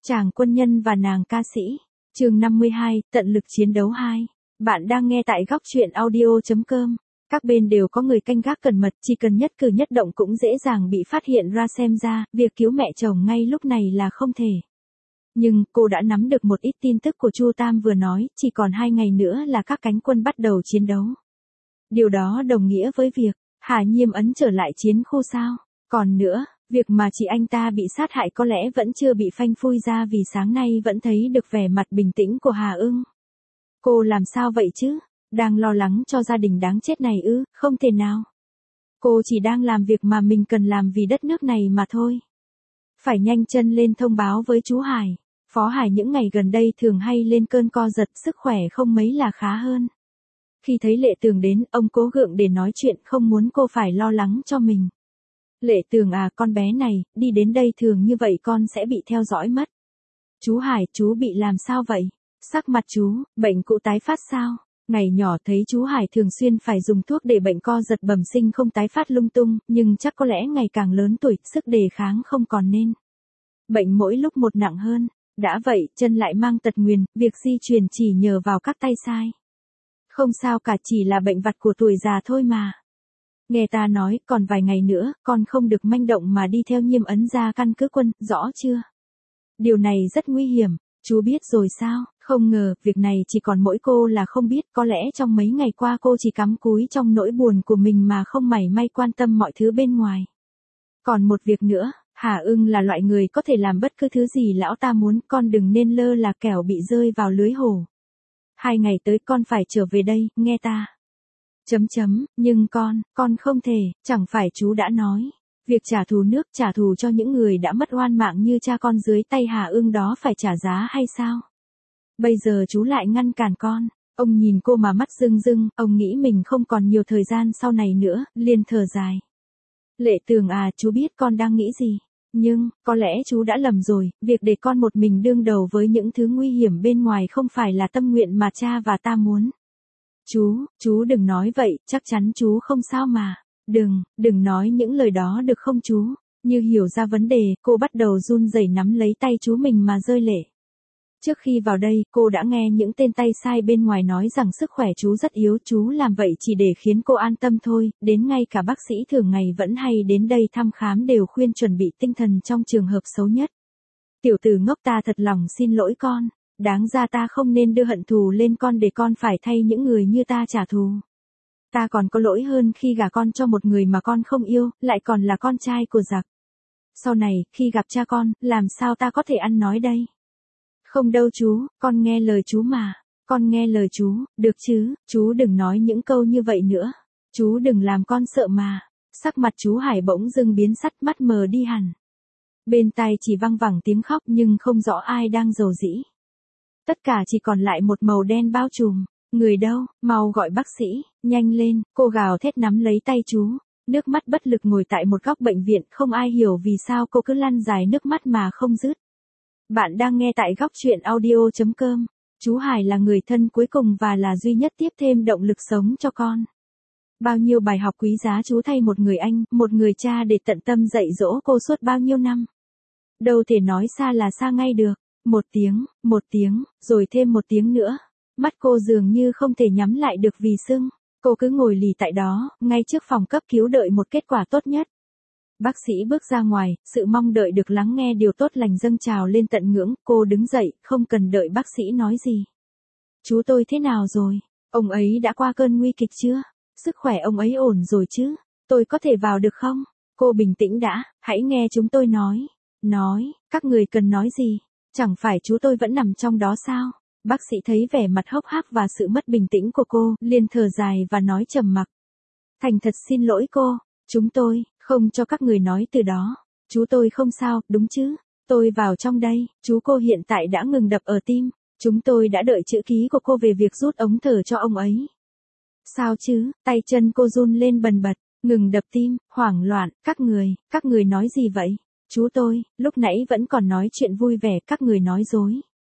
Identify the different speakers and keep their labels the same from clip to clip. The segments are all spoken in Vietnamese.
Speaker 1: Chàng quân nhân và nàng ca sĩ. Chương 52, tận lực chiến đấu 2. Bạn đang nghe tại góc truyện audio.com. Các bên đều có người canh gác cẩn mật, chỉ cần nhất cử nhất động cũng dễ dàng bị phát hiện ra, xem ra, việc cứu mẹ chồng ngay lúc này là không thể. Nhưng, cô đã nắm được một ít tin tức của Chu Tam vừa nói, chỉ còn 2 ngày nữa là các cánh quân bắt đầu chiến đấu. Điều đó đồng nghĩa với việc, Hà Nhiêm Ấn trở lại chiến khu sao? Còn nữa, việc mà chị anh ta bị sát hại có lẽ vẫn chưa bị phanh phui ra vì sáng nay vẫn thấy được vẻ mặt bình tĩnh của Hà Ưng. Cô làm sao vậy chứ? Đang lo lắng cho gia đình đáng chết này ư? Không thể nào. Cô chỉ đang làm việc mà mình cần làm vì đất nước này mà thôi. Phải nhanh chân lên thông báo với chú Hải. Phó Hải những ngày gần đây thường hay lên cơn co giật, sức khỏe không mấy là khá hơn. Khi thấy Lệ Tường đến, ông cố gượng để nói chuyện, không muốn cô phải lo lắng cho mình. Lệ Tường à, con bé này, đi đến đây thường như vậy con sẽ bị theo dõi mất. Chú Hải, chú bị làm sao vậy? Sắc mặt chú, bệnh cũ tái phát sao? Ngày nhỏ thấy chú Hải thường xuyên phải dùng thuốc để bệnh co giật bẩm sinh không tái phát lung tung, nhưng chắc có lẽ ngày càng lớn tuổi, sức đề kháng không còn nên. Bệnh mỗi lúc một nặng hơn. Đã vậy, chân lại mang tật nguyền, việc di chuyển chỉ nhờ vào các tay sai. Không sao cả, chỉ là bệnh vặt của tuổi già thôi mà. Nghe ta nói, còn vài ngày nữa, con không được manh động mà đi theo Nhiêm Ấn ra căn cứ quân, rõ chưa? Điều này rất nguy hiểm, chú biết rồi sao? Không ngờ, việc này chỉ còn mỗi cô là không biết, có lẽ trong mấy ngày qua cô chỉ cắm cúi trong nỗi buồn của mình mà không mảy may quan tâm mọi thứ bên ngoài. Còn một việc nữa, Hà Ưng là loại người có thể làm bất cứ thứ gì lão ta muốn, con đừng nên lơ là kẻo bị rơi vào lưới hổ. 2 ngày tới con phải trở về đây, nghe ta. Nhưng con không thể, chẳng phải chú đã nói. Việc trả thù nước, trả thù cho những người đã mất oan mạng như cha con dưới tay Hà Ưng đó phải trả giá hay sao? Bây giờ chú lại ngăn cản con. Ông nhìn cô mà mắt rưng rưng, ông nghĩ mình không còn nhiều thời gian sau này nữa, liền thở dài. Lệ Tường à, chú biết con đang nghĩ gì. Nhưng, có lẽ chú đã lầm rồi, việc để con một mình đương đầu với những thứ nguy hiểm bên ngoài không phải là tâm nguyện mà cha và ta muốn. Chú đừng nói vậy, chắc chắn chú không sao mà. Đừng nói những lời đó được không chú? Như hiểu ra vấn đề, cô bắt đầu run rẩy nắm lấy tay chú mình mà rơi lệ. Trước khi vào đây, cô đã nghe những tên tay sai bên ngoài nói rằng sức khỏe chú rất yếu, chú làm vậy chỉ để khiến cô an tâm thôi, đến ngay cả bác sĩ thường ngày vẫn hay đến đây thăm khám đều khuyên chuẩn bị tinh thần trong trường hợp xấu nhất. Tiểu tử ngốc, ta thật lòng xin lỗi con, đáng ra ta không nên đưa hận thù lên con để con phải thay những người như ta trả thù. Ta còn có lỗi hơn khi gả con cho một người mà con không yêu, lại còn là con trai của giặc. Sau này, khi gặp cha con, làm sao ta có thể ăn nói đây? Không đâu chú, con nghe lời chú mà. Con nghe lời chú, được chứ, chú đừng nói những câu như vậy nữa. Chú đừng làm con sợ mà. Sắc mặt chú Hải bỗng dưng biến sắc, mắt mờ đi hẳn. Bên tai chỉ văng vẳng tiếng khóc nhưng không rõ ai đang rầu rĩ. Tất cả chỉ còn lại một màu đen bao trùm. Người đâu, mau gọi bác sĩ, nhanh lên, cô gào thét nắm lấy tay chú. Nước mắt bất lực ngồi tại một góc bệnh viện, không ai hiểu vì sao cô cứ lăn dài nước mắt mà không dứt. Bạn đang nghe tại góc truyện audio.com. Chú Hải là người thân cuối cùng và là duy nhất tiếp thêm động lực sống cho con. Bao nhiêu bài học quý giá chú thay một người anh, một người cha để tận tâm dạy dỗ cô suốt bao nhiêu năm. Đâu thể nói xa là xa ngay được. Một tiếng, rồi thêm một tiếng nữa. Mắt cô dường như không thể nhắm lại được vì sưng. Cô cứ ngồi lì tại đó, ngay trước phòng cấp cứu đợi một kết quả tốt nhất. Bác sĩ bước ra ngoài, sự mong đợi được lắng nghe điều tốt lành dâng trào lên tận ngưỡng, cô đứng dậy, không cần đợi bác sĩ nói gì. Chú tôi thế nào rồi? Ông ấy đã qua cơn nguy kịch chưa? Sức khỏe ông ấy ổn rồi chứ? Tôi có thể vào được không? Cô bình tĩnh đã, hãy nghe chúng tôi nói. Các người cần nói gì? Chẳng phải chú tôi vẫn nằm trong đó sao? Bác sĩ thấy vẻ mặt hốc hác và sự mất bình tĩnh của cô, liền thở dài và nói trầm mặc. Thành thật xin lỗi cô, chúng tôi không cho các người nói từ đó. Chú tôi không sao, đúng chứ? Tôi vào trong đây, chú cô hiện tại đã ngừng đập ở tim. Chúng tôi đã đợi chữ ký của cô về việc rút ống thở cho ông ấy. Sao chứ? Tay chân cô run lên bần bật, ngừng đập tim, hoảng loạn, các người nói gì vậy? Chú tôi, lúc nãy vẫn còn nói chuyện vui vẻ, các người nói dối.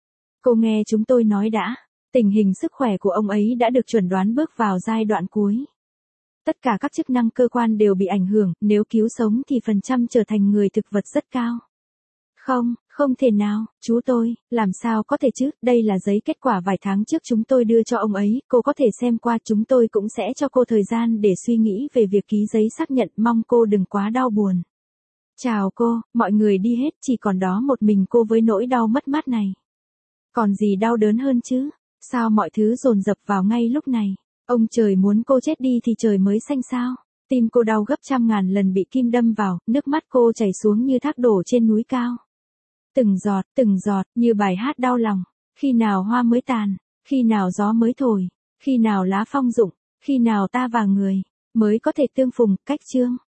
Speaker 1: Cô nghe chúng tôi nói đã, tình hình sức khỏe của ông ấy đã được chẩn đoán bước vào giai đoạn cuối. Tất cả các chức năng cơ quan đều bị ảnh hưởng, nếu cứu sống thì phần trăm trở thành người thực vật rất cao. Không thể nào, chú tôi, làm sao có thể chứ, đây là giấy kết quả vài tháng trước chúng tôi đưa cho ông ấy, cô có thể xem qua, chúng tôi cũng sẽ cho cô thời gian để suy nghĩ về việc ký giấy xác nhận, mong cô đừng quá đau buồn. Chào cô, mọi người đi hết, chỉ còn đó một mình cô với nỗi đau mất mát này. Còn gì đau đớn hơn chứ, sao mọi thứ dồn dập vào ngay lúc này, ông trời muốn cô chết đi thì trời mới xanh sao. Tim cô đau gấp trăm ngàn lần bị kim đâm vào, nước mắt cô chảy xuống như thác đổ trên núi cao. Từng giọt, như bài hát đau lòng. Khi nào hoa mới tàn, khi nào gió mới thổi, khi nào lá phong rụng, khi nào ta và người mới có thể tương phùng, cách chương.